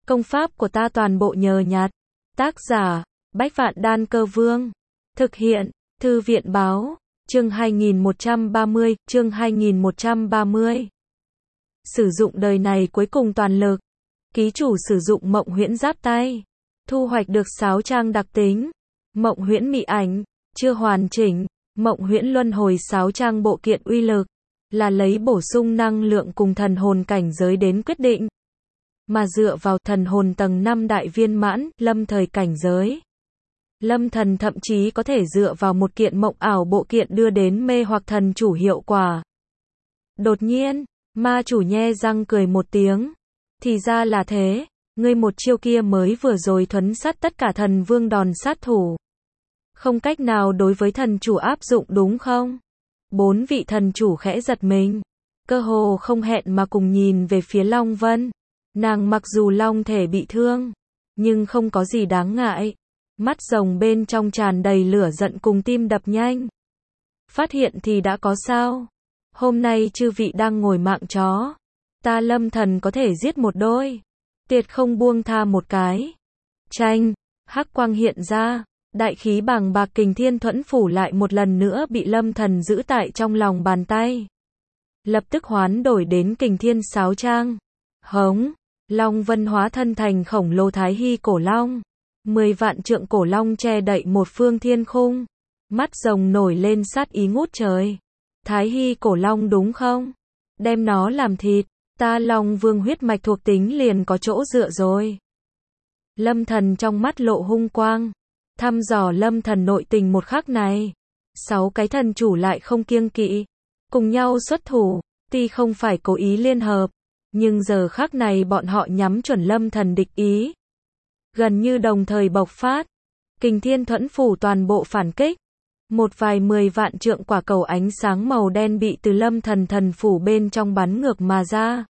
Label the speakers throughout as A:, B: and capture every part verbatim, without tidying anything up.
A: Công pháp của ta toàn bộ nhờ nhặt. Tác giả, Bách Vạn Đan Cơ Vương. Thực hiện, Thư viện Báo. Chương hai nghìn một trăm ba mươi, chương hai nghìn một trăm ba mươi. Sử dụng đời này cuối cùng toàn lực. Ký chủ sử dụng Mộng Huyễn Giáp Tay. Thu hoạch được sáu trang đặc tính. Mộng Huyễn Mị Ảnh, chưa hoàn chỉnh. Mộng Huyễn Luân Hồi sáu trang bộ kiện uy lực, là lấy bổ sung năng lượng cùng thần hồn cảnh giới đến quyết định. Mà dựa vào thần hồn tầng năm đại viên mãn, lâm thời cảnh giới. Lâm thần thậm chí có thể dựa vào một kiện mộng ảo bộ kiện đưa đến mê hoặc thần chủ hiệu quả. Đột nhiên, ma chủ nhe răng cười một tiếng. Thì ra là thế, ngươi một chiêu kia mới vừa rồi thuấn sát tất cả thần vương đòn sát thủ. Không cách nào đối với thần chủ áp dụng đúng không? Bốn vị thần chủ khẽ giật mình. Cơ hồ không hẹn mà cùng nhìn về phía Long Vân. Nàng mặc dù long thể bị thương, nhưng không có gì đáng ngại. Mắt rồng bên trong tràn đầy lửa giận cùng tim đập nhanh. Phát hiện thì đã có sao? Hôm nay chư vị đang ngồi mạng chó. Ta lâm thần có thể giết một đôi. Tuyệt không buông tha một cái. Tranh, hắc quang hiện ra. Đại khí bàng bạc Kình Thiên Thuẫn Phủ lại một lần nữa bị lâm thần giữ tại trong lòng bàn tay. Lập tức hoán đổi đến Kình Thiên Sáo Trang. Hống, Long Vân hóa thân thành khổng lồ Thái Hy cổ long. Mười vạn trượng cổ long che đậy một phương thiên khung. Mắt rồng nổi lên sát ý ngút trời. Thái Hy cổ long đúng không? Đem nó làm thịt, ta Long Vương huyết mạch thuộc tính liền có chỗ dựa rồi. Lâm thần trong mắt lộ hung quang. Thăm dò lâm thần nội tình một khắc này. Sáu cái thần chủ lại không kiêng kỵ. Cùng nhau xuất thủ, tuy không phải cố ý liên hợp. Nhưng giờ khắc này bọn họ nhắm chuẩn lâm thần địch ý. Gần như đồng thời bộc phát. Kình Thiên Thuẫn Phủ toàn bộ phản kích. Một vài mười vạn trượng quả cầu ánh sáng màu đen bị từ lâm thần thần phủ bên trong bắn ngược mà ra.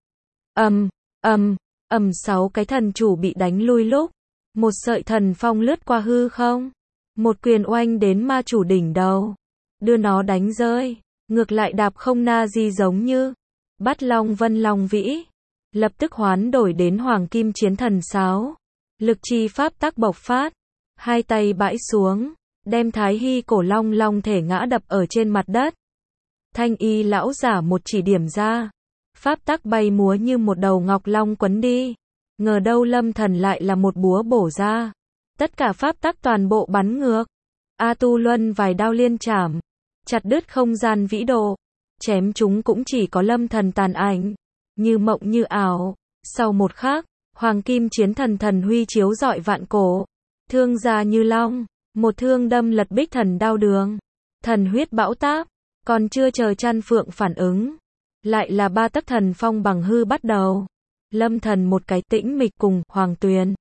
A: Ầm, ầm, ầm sáu cái thần chủ bị đánh lui lúc. Một sợi thần phong lướt qua hư không. Một quyền oanh đến ma chủ đỉnh đầu. Đưa nó đánh rơi. Ngược lại đạp không na di giống như. Bắt Long Vân Long Vĩ. Lập tức hoán đổi đến Hoàng Kim Chiến Thần Sáo. Lực chi pháp tác bộc phát. Hai tay bãi xuống. Đem Thái Hy cổ long long thể ngã đập ở trên mặt đất. Thanh y lão giả một chỉ điểm ra. Pháp tắc bay múa như một đầu ngọc long quấn đi. Ngờ đâu lâm thần lại là một búa bổ ra. Tất cả pháp tắc toàn bộ bắn ngược. A Tu Luân vài đao liên chảm. Chặt đứt không gian vĩ độ. Chém chúng cũng chỉ có lâm thần tàn ảnh. Như mộng như ảo. Sau một khắc, Hoàng Kim Chiến Thần thần huy chiếu rọi vạn cổ. Thương ra như long. Một thương đâm lật bích thần đao đường. Thần huyết bão táp. Còn chưa chờ chăn phượng phản ứng. Lại là ba tấc thần phong bằng hư bắt đầu. Lâm thần một cái tĩnh mịch cùng Hoàng Tuyền.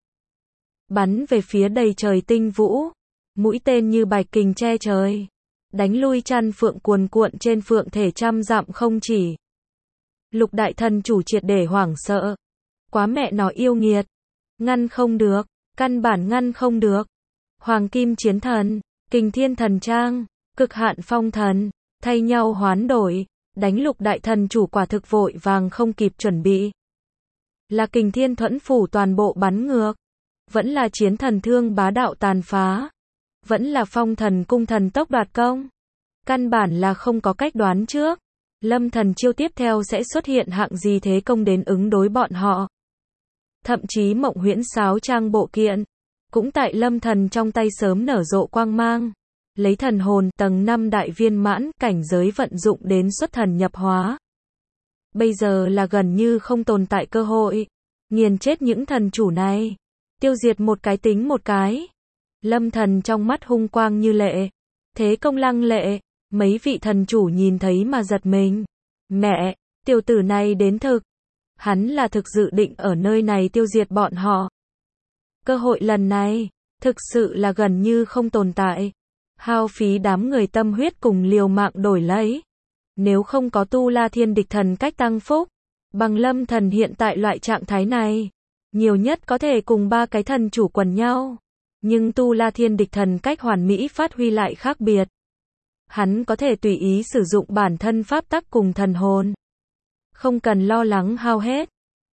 A: Bắn về phía đầy trời tinh vũ. Mũi tên như bạch kình che trời. Đánh lui chăn phượng cuồn cuộn trên phượng thể trăm dặm không chỉ. Lục đại thần chủ triệt để hoảng sợ. Quá mẹ nó yêu nghiệt. Ngăn không được. Căn bản ngăn không được. Hoàng Kim Chiến Thần, Kình Thiên Thần Trang, Cực Hạn Phong Thần, thay nhau hoán đổi, đánh lục đại thần chủ quả thực vội vàng không kịp chuẩn bị. Là Kình Thiên Thuẫn Phủ toàn bộ bắn ngược, vẫn là Chiến Thần Thương bá đạo tàn phá, vẫn là Phong Thần cung thần tốc đoạt công. Căn bản là không có cách đoán trước, lâm thần chiêu tiếp theo sẽ xuất hiện hạng gì thế công đến ứng đối bọn họ. Thậm chí Mộng Huyễn Sáo Trang bộ kiện. Cũng tại lâm thần trong tay sớm nở rộ quang mang. Lấy thần hồn tầng năm đại viên mãn cảnh giới vận dụng đến xuất thần nhập hóa. Bây giờ là gần như không tồn tại cơ hội. Nghiền chết những thần chủ này. Tiêu diệt một cái tính một cái. Lâm thần trong mắt hung quang như lệ. Thế công lăng lệ. Mấy vị thần chủ nhìn thấy mà giật mình. Mẹ, tiểu tử này đến thực. Hắn là thực dự định ở nơi này tiêu diệt bọn họ. Cơ hội lần này, thực sự là gần như không tồn tại. Hao phí đám người tâm huyết cùng liều mạng đổi lấy. Nếu không có Tu La Thiên Địch Thần cách tăng phúc, bằng lâm thần hiện tại loại trạng thái này, nhiều nhất có thể cùng ba cái thần chủ quần nhau. Nhưng Tu La Thiên Địch Thần cách hoàn mỹ phát huy lại khác biệt. Hắn có thể tùy ý sử dụng bản thân pháp tắc cùng thần hồn. Không cần lo lắng hao hết.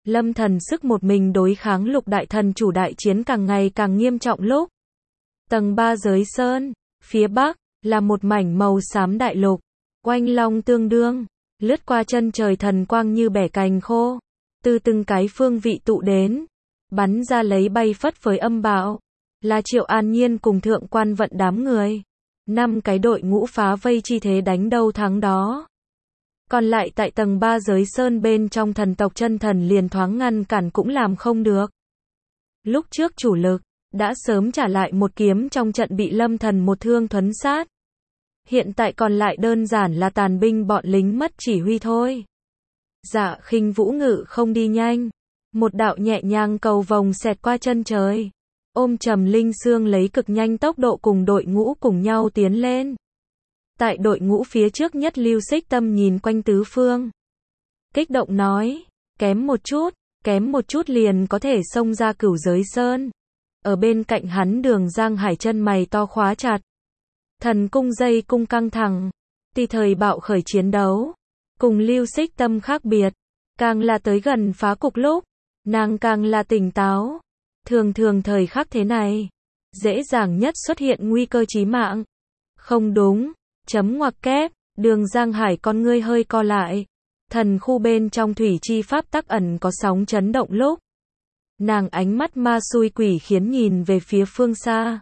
A: Lâm Thần sức một mình đối kháng lục đại thần chủ đại chiến càng ngày càng nghiêm trọng lúc. Tầng ba giới sơn, phía bắc, là một mảnh màu xám đại lục. Oanh long tương đương, lướt qua chân trời thần quang như bẻ cành khô. Từ từng cái phương vị tụ đến, bắn ra lấy bay phất với âm bạo. Là Triệu An Nhiên cùng thượng quan vận đám người. Năm cái đội ngũ phá vây chi thế đánh đâu thắng đó. Còn lại tại tầng ba giới sơn bên trong thần tộc chân thần liền thoáng ngăn cản cũng làm không được. Lúc trước chủ lực, đã sớm trả lại một kiếm trong trận bị Lâm Thần một thương thuấn sát. Hiện tại còn lại đơn giản là tàn binh bọn lính mất chỉ huy thôi. Dạ Khinh Vũ ngự không đi nhanh. Một đạo nhẹ nhàng cầu vồng xẹt qua chân trời. Ôm Trầm Linh Sương lấy cực nhanh tốc độ cùng đội ngũ cùng nhau tiến lên. Tại đội ngũ phía trước nhất Lưu Xích Tâm nhìn quanh tứ phương. Kích động nói, kém một chút, kém một chút liền có thể xông ra Cửu Giới Sơn. Ở bên cạnh hắn Đường Giang Hải chân mày to khóa chặt. Thần cung dây cung căng thẳng, tùy thời bạo khởi chiến đấu. Cùng Lưu Xích Tâm khác biệt, càng là tới gần phá cục lúc, nàng càng là tỉnh táo. Thường thường thời khắc thế này, dễ dàng nhất xuất hiện nguy cơ chí mạng. Không đúng, chấm ngoặc kép, Đường Giang Hải con ngươi hơi co lại. Thần khu bên trong thủy chi pháp tắc ẩn có sóng chấn động lúc. Nàng ánh mắt ma xui quỷ khiến nhìn về phía phương xa.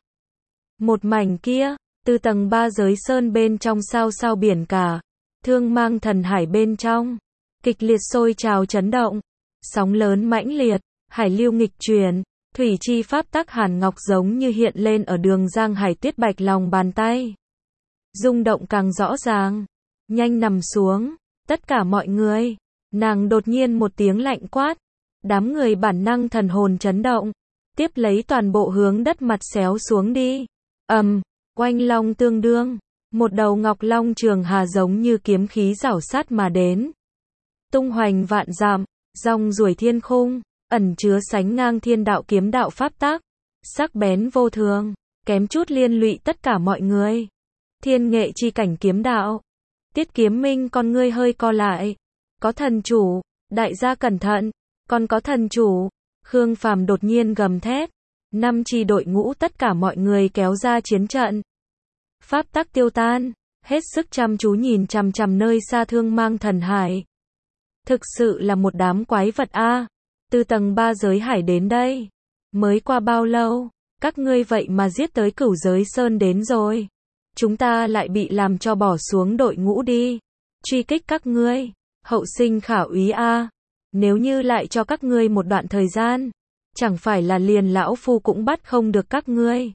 A: Một mảnh kia, từ tầng ba giới sơn bên trong sao sao biển cả, thương mang thần hải bên trong, kịch liệt sôi trào chấn động, sóng lớn mãnh liệt, hải lưu nghịch chuyển, thủy chi pháp tắc hàn ngọc giống như hiện lên ở Đường Giang Hải tuyết bạch lòng bàn tay. Rung động càng rõ ràng, nhanh nằm xuống, tất cả mọi người, nàng đột nhiên một tiếng lạnh quát, đám người bản năng thần hồn chấn động, tiếp lấy toàn bộ hướng đất mặt xéo xuống đi. Ầm, um, oanh long tương đương, một đầu ngọc long trường hà giống như kiếm khí rảo sát mà đến. Tung hoành vạn dặm, rong ruổi thiên khung, ẩn chứa sánh ngang thiên đạo kiếm đạo pháp tắc, sắc bén vô thường, kém chút liên lụy tất cả mọi người. Thiên nghệ chi cảnh kiếm đạo. Tiết Kiếm Minh con ngươi hơi co lại. Có thần chủ, đại gia cẩn thận, còn có thần chủ. Khương Phàm đột nhiên gầm thét. Năm chi đội ngũ tất cả mọi người kéo ra chiến trận. Pháp tắc tiêu tan, hết sức chăm chú nhìn chằm chằm nơi xa thương mang thần hải. Thực sự là một đám quái vật a. Từ tầng ba giới hải đến đây, mới qua bao lâu, các ngươi vậy mà giết tới Cửu Giới Sơn đến rồi. Chúng ta lại bị làm cho bỏ xuống đội ngũ đi. Truy kích các ngươi, hậu sinh khả úy a. Nếu như lại cho các ngươi một đoạn thời gian, chẳng phải là liền lão phu cũng bắt không được các ngươi.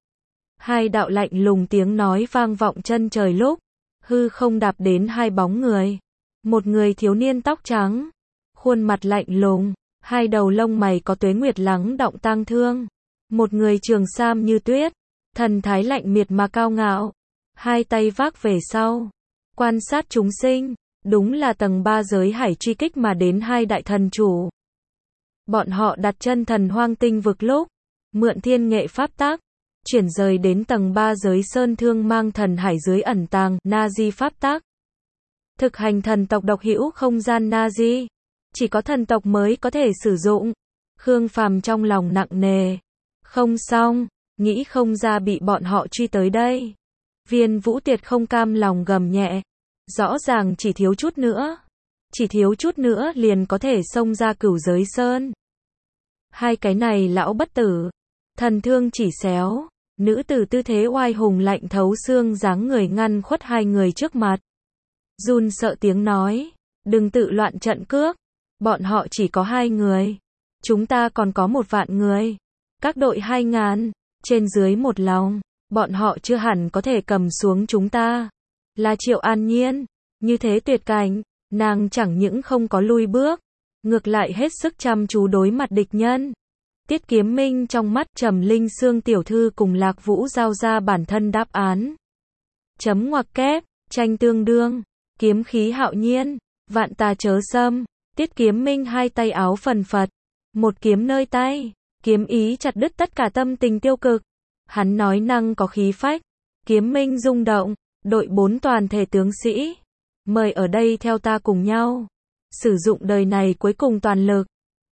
A: Hai đạo lạnh lùng tiếng nói vang vọng chân trời lúc, hư không đạp đến hai bóng người. Một người thiếu niên tóc trắng, khuôn mặt lạnh lùng, hai đầu lông mày có tuế nguyệt lắng đọng tang thương. Một người trường sam như tuyết, thần thái lạnh miệt mà cao ngạo, hai tay vác về sau, quan sát chúng sinh, đúng là tầng ba giới hải truy kích mà đến hai đại thần chủ. Bọn họ đặt chân thần hoang tinh vực lúc, mượn thiên nghệ pháp tắc, chuyển rời đến tầng ba giới sơn thương mang thần hải dưới ẩn tàng, Nazi pháp tắc. Thực hành thần tộc độc hữu không gian Nazi, chỉ có thần tộc mới có thể sử dụng. Khương Phàm trong lòng nặng nề. Không xong, nghĩ không ra bị bọn họ truy tới đây. Viên Vũ Tiệt không cam lòng gầm nhẹ. Rõ ràng chỉ thiếu chút nữa. Chỉ thiếu chút nữa liền có thể xông ra Cửu Giới Sơn. Hai cái này lão bất tử. Thần thương chỉ xéo. Nữ tử tư thế oai hùng lạnh thấu xương dáng người ngăn khuất hai người trước mặt. Run sợ tiếng nói. Đừng tự loạn trận cước. Bọn họ chỉ có hai người. Chúng ta còn có một vạn người. Các đội hai ngàn. Trên dưới một lòng. Bọn họ chưa hẳn có thể cầm xuống chúng ta. Là Triệu An Nhiên. Như thế tuyệt cảnh. Nàng chẳng những không có lui bước. Ngược lại hết sức chăm chú đối mặt địch nhân. Tiết Kiếm Minh trong mắt Trầm Linh Sương tiểu thư cùng Lạc Vũ giao ra bản thân đáp án. Chấm ngoặc kép. Tranh tương đương. Kiếm khí hạo nhiên. Vạn tà chớ xâm. Tiết Kiếm Minh hai tay áo phần phật. Một kiếm nơi tay. Kiếm ý chặt đứt tất cả tâm tình tiêu cực. Hắn nói năng có khí phách. Kiếm Minh rung động. Đội bốn toàn thể tướng sĩ. Mời ở đây theo ta cùng nhau. Sử dụng đời này cuối cùng toàn lực.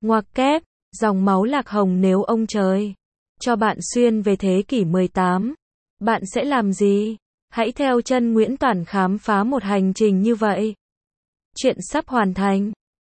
A: Ngoặc kép, dòng máu lạc hồng nếu ông trời cho bạn xuyên về thế kỷ mười tám, bạn sẽ làm gì? Hãy theo chân Nguyễn Toản khám phá một hành trình như vậy. Chuyện sắp hoàn thành.